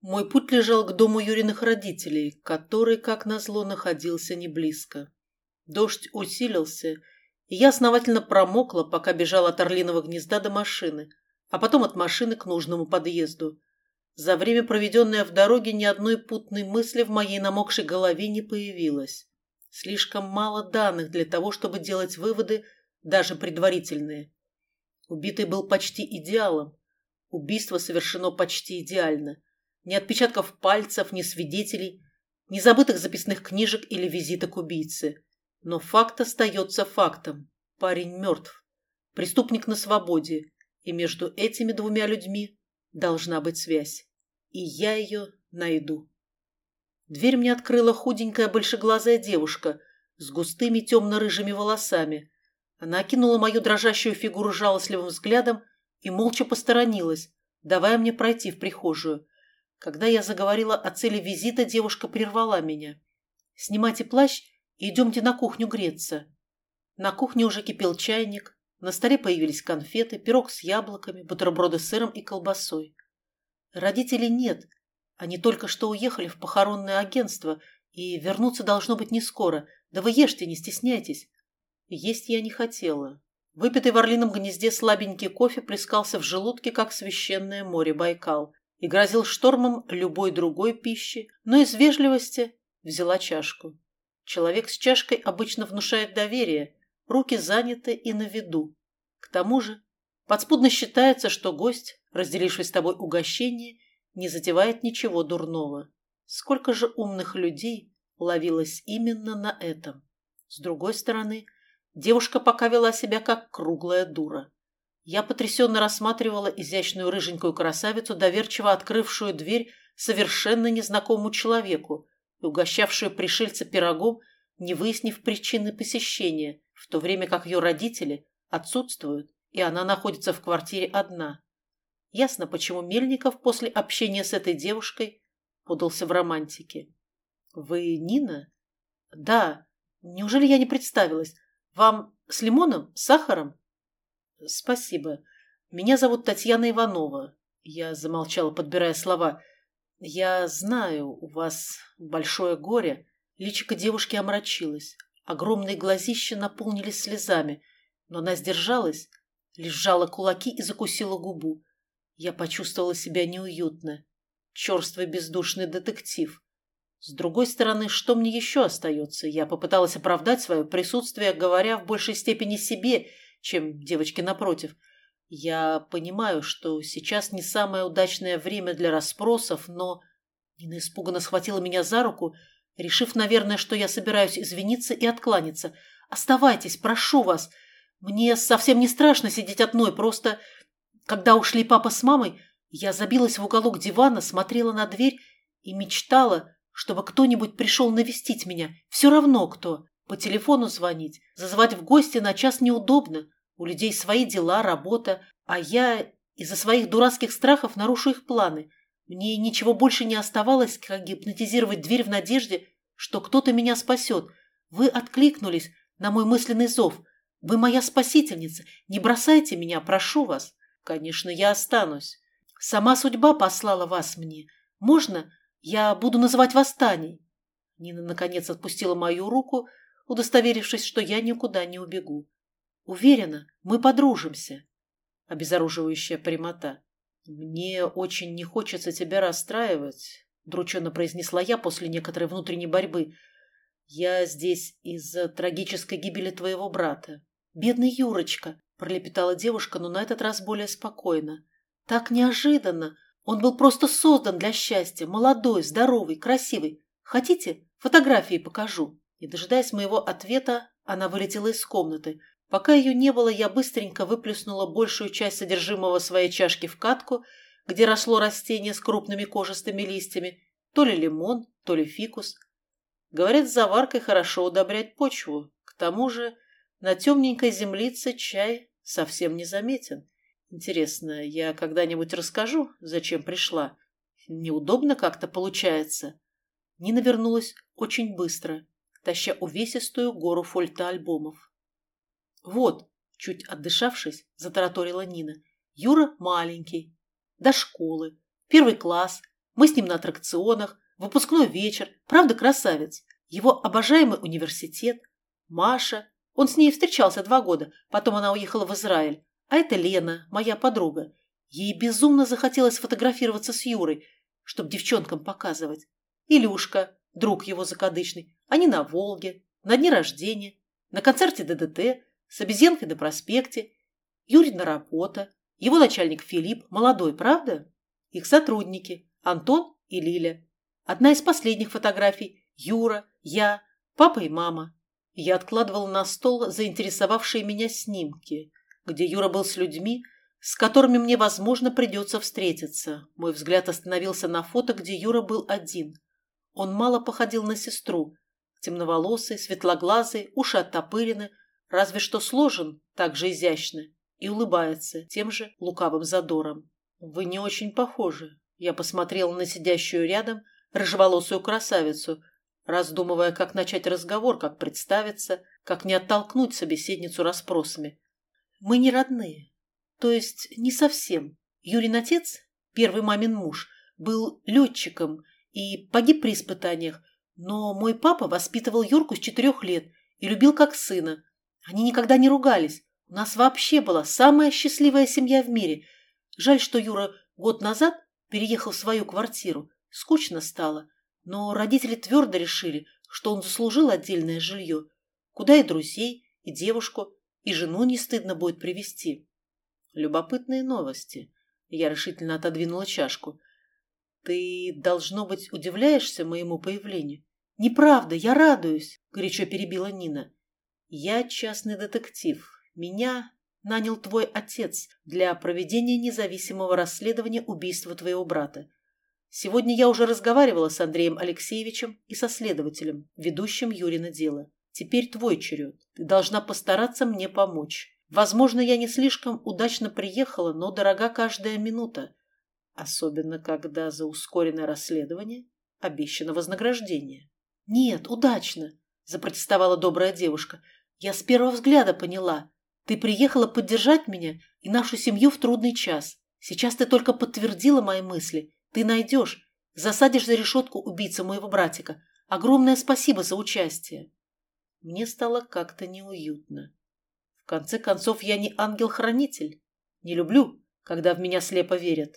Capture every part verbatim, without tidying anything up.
Мой путь лежал к дому Юриных родителей, который, как назло, находился не близко. Дождь усилился, и я основательно промокла, пока бежала от орлиного гнезда до машины, а потом от машины к нужному подъезду. За время, проведенное в дороге, ни одной путной мысли в моей намокшей голове не появилось. Слишком мало данных для того, чтобы делать выводы, даже предварительные. Убитый был почти идеалом. Убийство совершено почти идеально. Ни отпечатков пальцев, ни свидетелей, ни забытых записных книжек или визита к убийце. Но факт остается фактом. Парень мертв. Преступник на свободе. И между этими двумя людьми должна быть связь. И я ее найду. Дверь мне открыла худенькая большеглазая девушка с густыми темно-рыжими волосами. Она окинула мою дрожащую фигуру жалостливым взглядом и молча посторонилась, давая мне пройти в прихожую. Когда я заговорила о цели визита, девушка прервала меня. «Снимайте плащ и идемте на кухню греться». На кухне уже кипел чайник, на столе появились конфеты, пирог с яблоками, бутерброды с сыром и колбасой. Родителей нет, они только что уехали в похоронное агентство и вернуться должно быть не скоро. Да вы ешьте, не стесняйтесь. Есть я не хотела. Выпитый в орлином гнезде слабенький кофе плескался в желудке, как священное море Байкал, и грозил штормом любой другой пищи, но из вежливости взяла чашку. Человек с чашкой обычно внушает доверие, руки заняты и на виду. К тому же подспудно считается, что гость, разделивший с тобой угощение, не затевает ничего дурного. Сколько же умных людей ловилось именно на этом. С другой стороны, девушка пока вела себя как круглая дура. Я потрясенно рассматривала изящную рыженькую красавицу, доверчиво открывшую дверь совершенно незнакомому человеку и угощавшую пришельца пирогом, не выяснив причины посещения, в то время как ее родители отсутствуют, и она находится в квартире одна. Ясно, почему Мельников после общения с этой девушкой подался в романтике. «Вы Нина?» «Да. Неужели я не представилась? Вам с лимоном, с сахаром?» «Спасибо. Меня зовут Татьяна Иванова». Я замолчала, подбирая слова. «Я знаю, у вас большое горе». Личико девушки омрачилось. Огромные глазища наполнились слезами, но она сдержалась, лишь сжала кулаки и закусила губу. Я почувствовала себя неуютно. Черствый бездушный детектив. С другой стороны, что мне еще остается? Я попыталась оправдать свое присутствие, говоря в большей степени себе, чем девочке напротив. Я понимаю, что сейчас не самое удачное время для расспросов, но... Нина испуганно схватила меня за руку, решив, наверное, что я собираюсь извиниться и откланяться. «Оставайтесь, прошу вас. Мне совсем не страшно сидеть одной, просто... Когда ушли папа с мамой, я забилась в уголок дивана, смотрела на дверь и мечтала, чтобы кто-нибудь пришел навестить меня. Все равно кто. По телефону звонить, зазывать в гости на час неудобно. У людей свои дела, работа, а я из-за своих дурацких страхов нарушу их планы. Мне ничего больше не оставалось, как гипнотизировать дверь в надежде, что кто-то меня спасет. Вы откликнулись на мой мысленный зов. Вы моя спасительница. Не бросайте меня, прошу вас». «Конечно, я останусь. Сама судьба послала вас мне. Можно я буду называть вас Таней?» Нина, наконец, отпустила мою руку, удостоверившись, что я никуда не убегу. «Уверена, мы подружимся». Обезоруживающая прямота. «Мне очень не хочется тебя расстраивать», — удрученно произнесла я после некоторой внутренней борьбы. «Я здесь из-за трагической гибели твоего брата». «Бедный Юрочка», — пролепетала девушка, но на этот раз более спокойно. «Так неожиданно. Он был просто создан для счастья. Молодой, здоровый, красивый. Хотите, фотографии покажу?» Не дожидаясь моего ответа, она вылетела из комнаты. Пока ее не было, я быстренько выплеснула большую часть содержимого своей чашки в катку, где росло растение с крупными кожистыми листьями, то ли лимон, то ли фикус. Говорят, с заваркой хорошо удобрять почву. К тому же на темненькой землице чай совсем не заметен. Интересно, я когда-нибудь расскажу, зачем пришла? Неудобно как-то получается. Нина вернулась очень быстро, таща увесистую гору фотоальбомов. «Вот», — чуть отдышавшись, затараторила Нина, — «Юра маленький, до школы, первый класс, Мы с ним на аттракционах, выпускной вечер, правда красавец. Его обожаемый университет, Маша. Он с ней встречался два года, потом она уехала в Израиль. А это Лена, моя подруга. Ей безумно захотелось фотографироваться с Юрой, чтобы девчонкам показывать. Илюшка, друг его закадычный, они на Волге, на дне рождения, на концерте ДДТ, с обезьянкой на проспекте. Юрина работа, его начальник Филипп, молодой, правда? Их сотрудники, Антон и Лиля. Одна из последних фотографий – Юра, я, папа и мама. Я откладывала на стол заинтересовавшие меня снимки, где Юра был с людьми, с которыми мне, возможно, придется встретиться. Мой взгляд остановился на фото, где Юра был один. Он мало походил на сестру. Темноволосый, светлоглазый, уши оттопырены, разве что сложен так же изящно и улыбается тем же лукавым задором. «Вы не очень похожи». Я посмотрела на сидящую рядом рыжеволосую красавицу, раздумывая, как начать разговор, как представиться, как не оттолкнуть собеседницу расспросами. «Мы не родные. То есть не совсем. Юрин отец, первый мамин муж, был летчиком и погиб при испытаниях, но мой папа воспитывал Юрку с четырех лет и любил как сына. Они никогда не ругались. У нас вообще была самая счастливая семья в мире. Жаль, что Юра год назад переехал в свою квартиру. Скучно стало. Но родители твердо решили, что он заслужил отдельное жилье, куда и друзей, и девушку, и жену не стыдно будет привезти». «Любопытные новости». Я решительно отодвинула чашку. «Ты, должно быть, удивляешься моему появлению?» «Неправда, я радуюсь», – горячо перебила Нина. «Я частный детектив. Меня нанял твой отец для проведения независимого расследования убийства твоего брата. Сегодня я уже разговаривала с Андреем Алексеевичем и со следователем, ведущим Юрина дело. Теперь твой черед. Ты должна постараться мне помочь. Возможно, я не слишком удачно приехала, но дорога каждая минута. Особенно, когда за ускоренное расследование обещано вознаграждение». «Нет, удачно», – запротестовала добрая девушка. «Я с первого взгляда поняла. Ты приехала поддержать меня и нашу семью в трудный час. Сейчас ты только подтвердила мои мысли. Ты найдешь, засадишь за решетку убийцу моего братика. Огромное спасибо за участие». Мне стало как-то неуютно. В конце концов, я не ангел-хранитель. Не люблю, когда в меня слепо верят.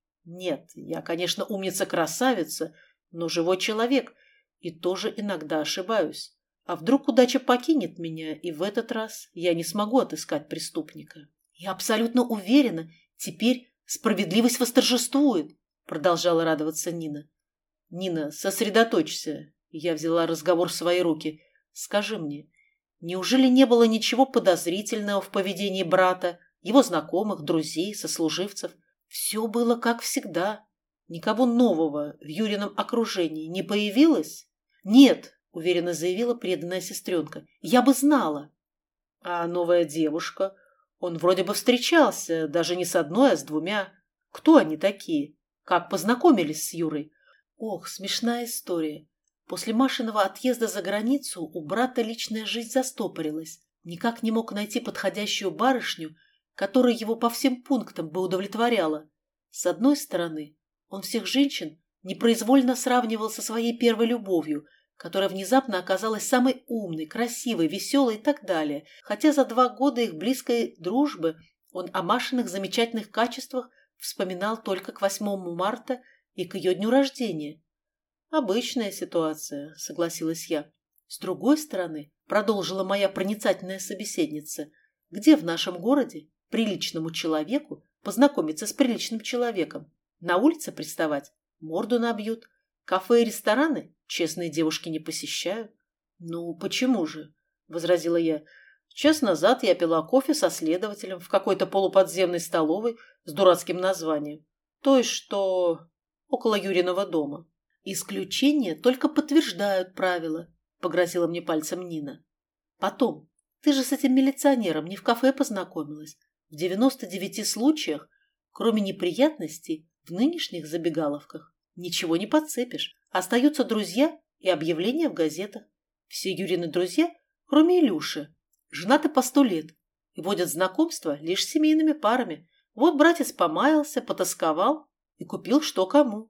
Нет, я, конечно, умница-красавица, но живой человек, и тоже иногда ошибаюсь. А вдруг удача покинет меня, и в этот раз я не смогу отыскать преступника? «Я абсолютно уверена, теперь справедливость восторжествует», продолжала радоваться Нина. «Нина, сосредоточься». Я взяла разговор в свои руки. «Скажи мне, неужели не было ничего подозрительного в поведении брата, его знакомых, друзей, сослуживцев? Все было как всегда. Никого нового в Юрином окружении не появилось?» «Нет», — уверенно заявила преданная сестренка, — «я бы знала». «А новая девушка? Он вроде бы встречался, даже не с одной, а с двумя. Кто они такие? Как познакомились с Юрой?» «Ох, смешная история. После Машиного отъезда за границу у брата личная жизнь застопорилась. Никак не мог найти подходящую барышню, которая его по всем пунктам бы удовлетворяла. С одной стороны, он всех женщин непроизвольно сравнивал со своей первой любовью, которая внезапно оказалась самой умной, красивой, веселой и так далее, хотя за два года их близкой дружбы он о Машиных замечательных качествах вспоминал только к восьмому марта и к ее дню рождения. «Обычная ситуация», — согласилась я. «С другой стороны, — продолжила моя проницательная собеседница, — где в нашем городе приличному человеку познакомиться с приличным человеком? На улице приставать? Морду набьют. Кафе и рестораны честные девушки не посещают». «Ну, почему же?» — возразила я. «Час назад я пила кофе со следователем в какой-то полуподземной столовой с дурацким названием. То есть, что около Юриного дома». «Исключения только подтверждают правила», — погрозила мне пальцем Нина. «Потом, ты же с этим милиционером не в кафе познакомилась. В девяноста девяти случаях, кроме неприятностей, в нынешних забегаловках ничего не подцепишь. Остаются друзья и объявления в газетах. Все Юрины друзья, кроме Илюши, женаты по сто лет и водят знакомства лишь с семейными парами. Вот братец помаялся, потасковал и купил что кому».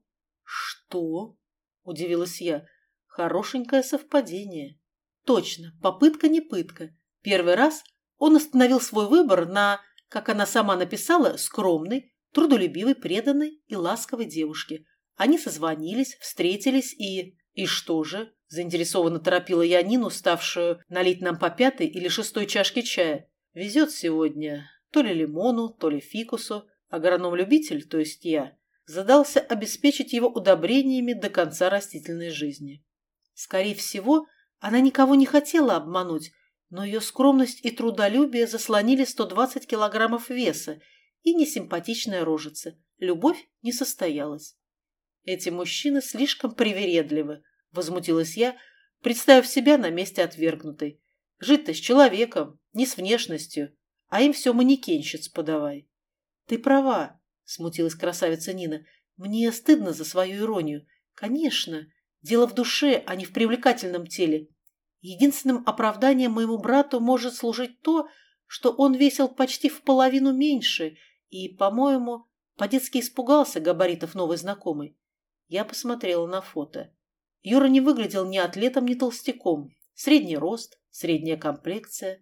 Что? Удивилась я. Хорошенькое совпадение. Точно, попытка не пытка. Первый раз он остановил свой выбор на, как она сама написала, скромной, трудолюбивой, преданной и ласковой девушке. Они созвонились, встретились и... И что же? Заинтересованно торопила я Нину, ставшую налить нам по пятой или шестой чашке чая. Везет сегодня то ли лимону, то ли фикусу. Агроном-любитель, то есть я, задался обеспечить его удобрениями до конца растительной жизни. Скорее всего, она никого не хотела обмануть, но ее скромность и трудолюбие заслонили сто двадцать килограммов веса и несимпатичная рожица. Любовь не состоялась. Эти мужчины слишком привередливы, возмутилась я, представив себя на месте отвергнутой. Жить-то с человеком, не с внешностью, а им все манекенщиц подавай. Ты права, смутилась красавица Нина. Мне стыдно за свою иронию. Конечно, дело в душе, а не в привлекательном теле. Единственным оправданием моему брату может служить то, что он весил почти в половину меньше и, по-моему, по-детски испугался габаритов новой знакомой. Я посмотрела на фото. Юра не выглядел ни атлетом, ни толстяком. Средний рост, средняя комплекция.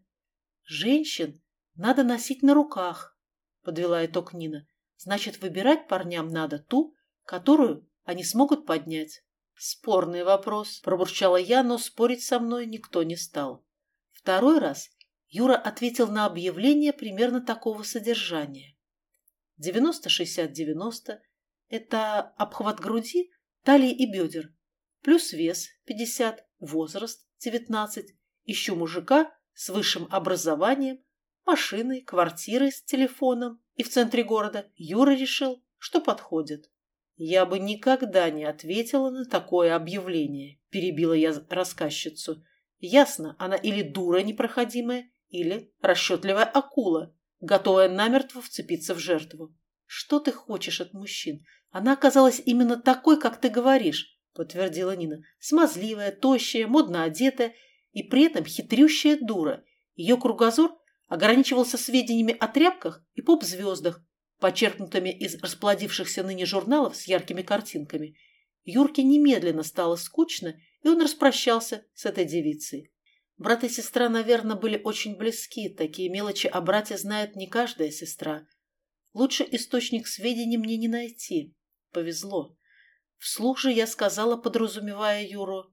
Женщин надо носить на руках, подвела итог Нина. Значит, выбирать парням надо ту, которую они смогут поднять. Спорный вопрос, пробурчала я, но спорить со мной никто не стал. Второй раз Юра ответил на объявление примерно такого содержания. девяносто шестьдесят девяносто – это обхват груди, талии и бедер, плюс вес пятьдесят, возраст девятнадцать, ищу мужика с высшим образованием, машиной, квартирой с телефоном и в центре города. Юра решил, что подходит. Я бы никогда не ответила на такое объявление, перебила я рассказчицу. Ясно, она или дура непроходимая, или расчетливая акула, готовая намертво вцепиться в жертву. Что ты хочешь от мужчин? Она оказалась именно такой, как ты говоришь, подтвердила Нина. Смазливая, тощая, модно одетая и при этом хитрющая дура. Ее кругозор ограничивался сведениями о тряпках и поп-звездах, почерпнутыми из расплодившихся ныне журналов с яркими картинками. Юрке немедленно стало скучно, и он распрощался с этой девицей. Брат и сестра, наверное, были очень близки. Такие мелочи о брате знает не каждая сестра. Лучше источник сведений мне не найти. Повезло. Вслух же я сказала, подразумевая Юру.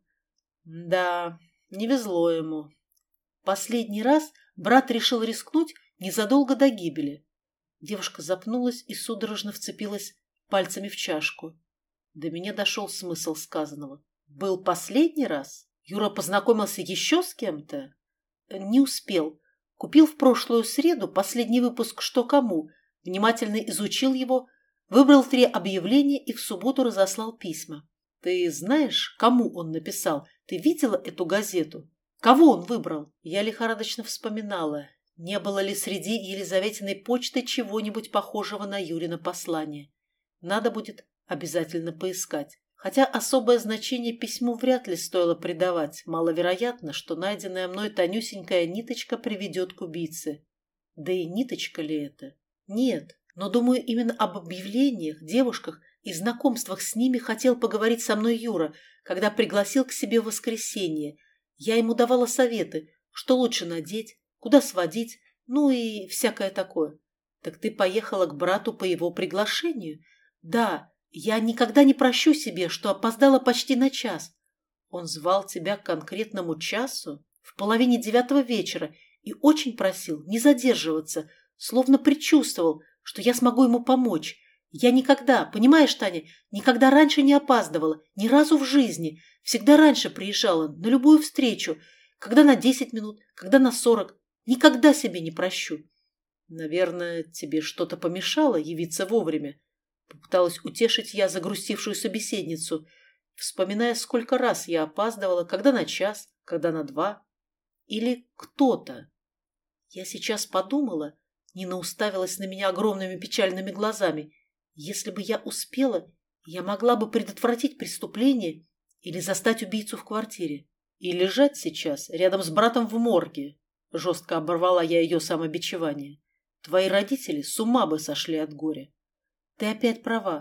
Да, не везло ему. Последний раз брат решил рискнуть незадолго до гибели. Девушка запнулась и судорожно вцепилась пальцами в чашку. До меня дошел смысл сказанного. Был последний раз? Юра познакомился еще с кем-то? Не успел. Купил в прошлую среду последний выпуск «Что кому», внимательно изучил его, выбрал три объявления и в субботу разослал письма. Ты знаешь, кому он написал? Ты видела эту газету? Кого он выбрал? Я лихорадочно вспоминала, не было ли среди Елизаветиной почты чего-нибудь похожего на Юрина послание. Надо будет обязательно поискать. Хотя особое значение письму вряд ли стоило придавать. Маловероятно, что найденная мной тонюсенькая ниточка приведет к убийце. Да и ниточка ли это? Нет, но, думаю, именно об объявлениях, девушках и знакомствах с ними хотел поговорить со мной Юра, когда пригласил к себе в воскресенье. Я ему давала советы, что лучше надеть, куда сводить, ну и всякое такое. Так ты поехала к брату по его приглашению? Да, я никогда не прощу себе, что опоздала почти на час. Он звал тебя к конкретному часу в половине девятого вечера и очень просил не задерживаться, словно предчувствовал, что я смогу ему помочь. Я никогда, понимаешь, Таня, никогда раньше не опаздывала, ни разу в жизни. Всегда раньше приезжала на любую встречу, когда на десять минут, когда на сорок. Никогда себе не прощу. Наверное, тебе что-то помешало явиться вовремя. Попыталась утешить я загрустившую собеседницу, вспоминая, сколько раз я опаздывала, когда на час, когда на два. Или кто-то. Я сейчас подумала, Нина уставилась на меня огромными печальными глазами. Если бы я успела, я могла бы предотвратить преступление или застать убийцу в квартире. И лежать сейчас рядом с братом в морге. Жестко оборвала я ее самобичевание. Твои родители с ума бы сошли от горя. Ты опять права.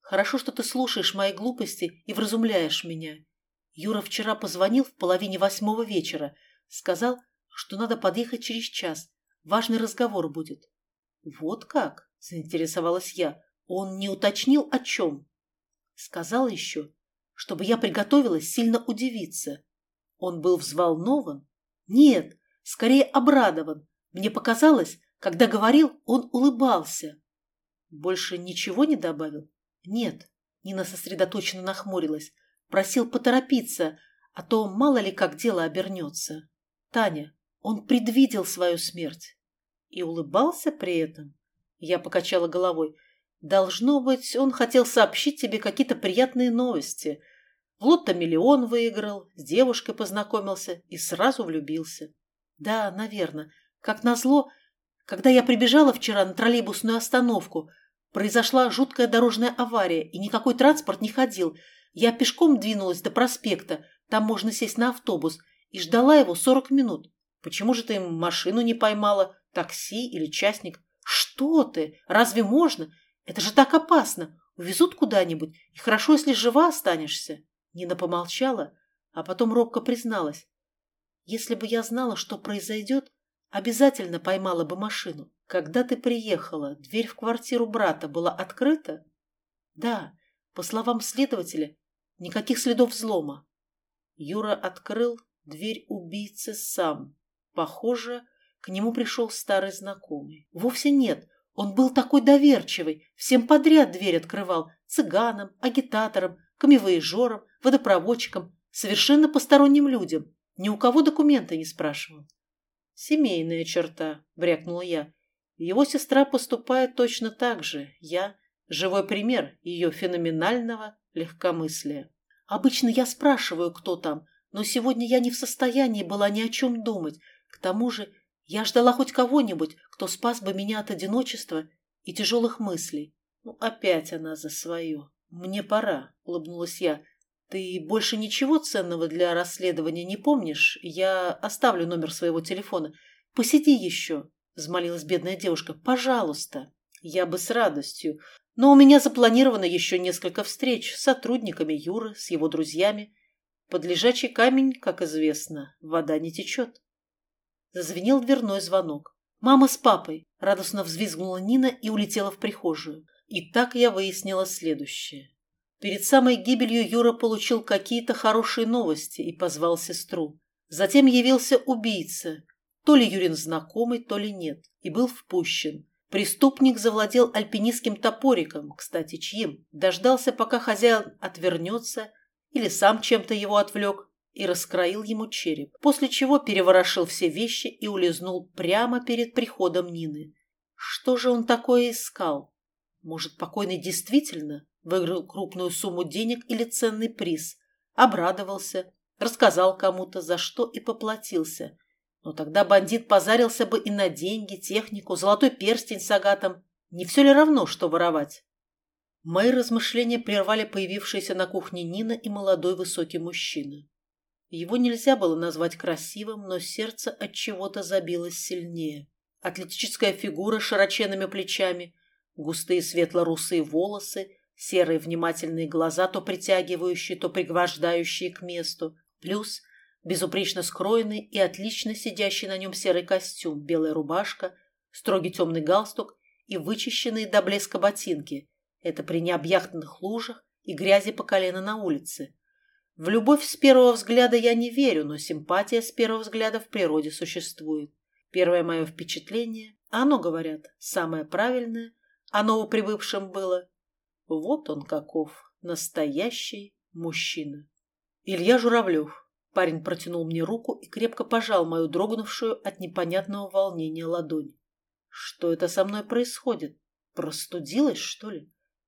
Хорошо, что ты слушаешь мои глупости и вразумляешь меня. Юра вчера позвонил в половине восьмого вечера. Сказал, что надо подъехать через час. Важный разговор будет. Вот как? Заинтересовалась я. Он не уточнил, о чем. Сказал еще, чтобы я приготовилась сильно удивиться. Он был взволнован? Нет, скорее обрадован. Мне показалось, когда говорил, он улыбался. Больше ничего не добавил? Нет. Нина сосредоточенно нахмурилась. Просил поторопиться, а то мало ли как дело обернется. Таня, он предвидел свою смерть. И улыбался при этом? Я покачала головой. Должно быть, он хотел сообщить тебе какие-то приятные новости. В лотто миллион выиграл, с девушкой познакомился и сразу влюбился. Да, наверное. Как назло, когда я прибежала вчера на троллейбусную остановку, произошла жуткая дорожная авария, и никакой транспорт не ходил. Я пешком двинулась до проспекта, там можно сесть на автобус, и ждала его сорок минут. Почему же ты машину не поймала, такси или частник? Что ты? Разве можно? Это же так опасно. Увезут куда-нибудь, и хорошо, если жива останешься. Нина помолчала, а потом робко призналась. Если бы я знала, что произойдет, обязательно поймала бы машину. Когда ты приехала, дверь в квартиру брата была открыта? Да, по словам следователя, никаких следов взлома. Юра открыл дверь убийцы сам. Похоже, к нему пришел старый знакомый. Вовсе нет, он был такой доверчивый, всем подряд дверь открывал, цыганам, агитаторам, камевояжерам, водопроводчикам, совершенно посторонним людям. Ни у кого документы не спрашивал. «Семейная черта», — брякнула я. «Его сестра поступает точно так же. Я — живой пример ее феноменального легкомыслия. Обычно я спрашиваю, кто там, но сегодня я не в состоянии была ни о чем думать. К тому же я ждала хоть кого-нибудь, кто спас бы меня от одиночества и тяжелых мыслей. Ну, опять она за свое. Мне пора», — улыбнулась я. «Ты больше ничего ценного для расследования не помнишь? Я оставлю номер своего телефона. Посиди еще», — взмолилась бедная девушка. «Пожалуйста». «Я бы с радостью. Но у меня запланировано еще несколько встреч с сотрудниками Юры, с его друзьями. Под лежачий камень, как известно, вода не течет». Зазвенел дверной звонок. «Мама с папой!» – радостно взвизгнула Нина и улетела в прихожую. И так я выяснила следующее. Перед самой гибелью Юра получил какие-то хорошие новости и позвал сестру. Затем явился убийца. То ли Юрин знакомый, то ли нет. И был впущен. Преступник завладел альпинистским топориком, кстати, чьим. Дождался, пока хозяин отвернется или сам чем-то его отвлек, и раскроил ему череп, после чего переворошил все вещи и улизнул прямо перед приходом Нины. Что же он такое искал? Может, покойный действительно выиграл крупную сумму денег или ценный приз, обрадовался, рассказал кому-то, за что и поплатился. Но тогда бандит позарился бы и на деньги, технику, золотой перстень с агатом. Не все ли равно, что воровать? Мои размышления прервали появившиеся на кухне Нина и молодой высокий мужчина. Его нельзя было назвать красивым, но сердце от чего-то забилось сильнее. Атлетическая фигура с широченными плечами, густые светло-русые волосы, серые внимательные глаза, то притягивающие, то пригвождающие к месту, плюс безупречно скроенный и отлично сидящий на нем серый костюм, белая рубашка, строгий темный галстук и вычищенные до блеска ботинки. Это при необъятных лужах и грязи по колено на улице. В любовь с первого взгляда я не верю, но симпатия с первого взгляда в природе существует. Первое мое впечатление, а оно, говорят, самое правильное, а новоприбывшим было: вот он каков, настоящий мужчина. Илья Журавлев. Парень протянул мне руку и крепко пожал мою дрогнувшую от непонятного волнения ладонь. Что это со мной происходит? Простудилась, что ли?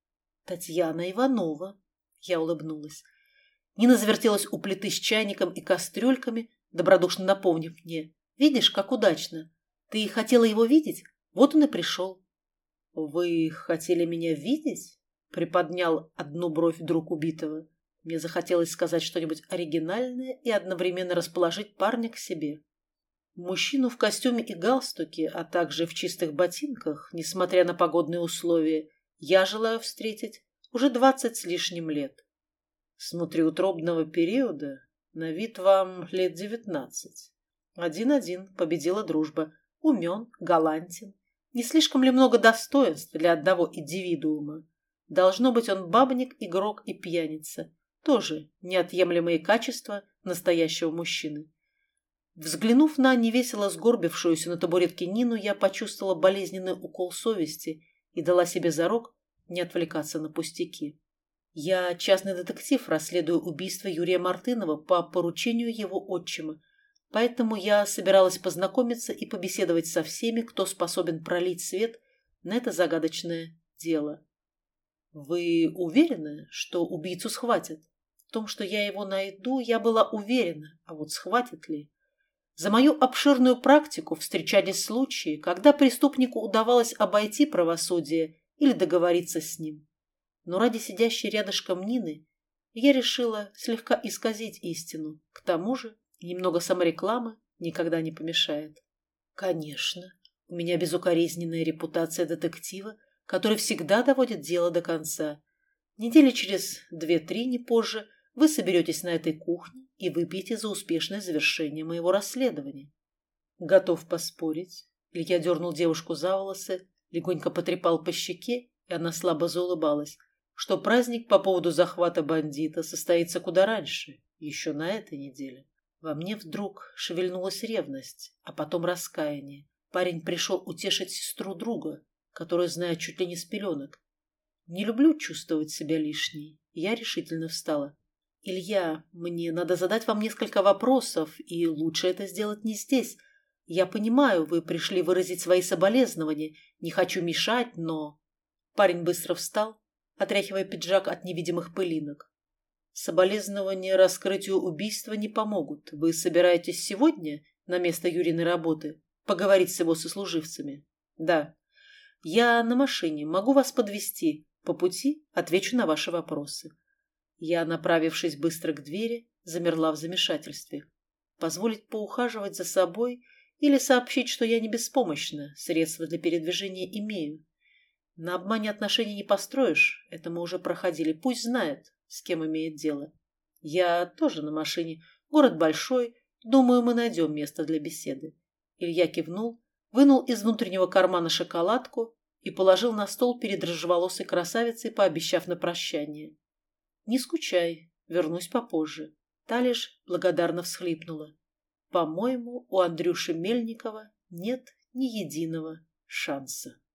Татьяна Иванова. Я улыбнулась. Нина завертелась у плиты с чайником и кастрюльками, добродушно напомнив мне: «Видишь, как удачно. Ты хотела его видеть? Вот он и пришел». «Вы хотели меня видеть?» — приподнял одну бровь друг убитого. Мне захотелось сказать что-нибудь оригинальное и одновременно расположить парня к себе. Мужчину в костюме и галстуке, а также в чистых ботинках, несмотря на погодные условия, я желаю встретить уже двадцать с лишним лет. С внутриутробного периода на вид вам лет девятнадцать. Один-один победила дружба. Умен, галантен. Не слишком ли много достоинств для одного индивидуума? Должно быть, он бабник, игрок и пьяница. Тоже неотъемлемые качества настоящего мужчины. Взглянув на невесело сгорбившуюся на табуретке Нину, я почувствовала болезненный укол совести и дала себе зарок не отвлекаться на пустяки. Я частный детектив, расследую убийство Юрия Мартынова по поручению его отчима, поэтому я собиралась познакомиться и побеседовать со всеми, кто способен пролить свет на это загадочное дело. Вы уверены, что убийцу схватят? В том, что я его найду, я была уверена, а вот схватят ли? За мою обширную практику встречались случаи, когда преступнику удавалось обойти правосудие или договориться с ним. Но ради сидящей рядышком Нины я решила слегка исказить истину. К тому же немного саморекламы никогда не помешает. Конечно, у меня безукоризненная репутация детектива, который всегда доводит дело до конца. Недели через две-три, не позже, вы соберетесь на этой кухне и выпьете за успешное завершение моего расследования. Готов поспорить. Илья дернул девушку за волосы, легонько потрепал по щеке, и она слабо заулыбалась, что праздник по поводу захвата бандита состоится куда раньше, еще на этой неделе. Во мне вдруг шевельнулась ревность, а потом раскаяние. Парень пришел утешить сестру друга, которую знаю чуть ли не с пеленок. Не люблю чувствовать себя лишней. Я решительно встала. «Илья, мне надо задать вам несколько вопросов, и лучше это сделать не здесь. Я понимаю, вы пришли выразить свои соболезнования. Не хочу мешать, но...» Парень быстро встал, отряхивая пиджак от невидимых пылинок. «Соболезнования раскрытию убийства не помогут. Вы собираетесь сегодня на место Юриной работы поговорить с его сослуживцами?» «Да. Я на машине. Могу вас подвезти. По пути отвечу на ваши вопросы». Я, направившись быстро к двери, замерла в замешательстве. Позволить поухаживать за собой или сообщить, что я не беспомощна, средства для передвижения имею. На обмане отношений не построишь, это мы уже проходили. Пусть знает, с кем имеет дело. Я тоже на машине. Город большой, думаю, мы найдем место для беседы. Илья кивнул, вынул из внутреннего кармана шоколадку и положил на стол перед рыжеволосой красавицей, пообещав на прощание. «Не скучай, вернусь попозже». Та лишь благодарно всхлипнула. «По-моему, у Андрюши Мельникова нет ни единого шанса».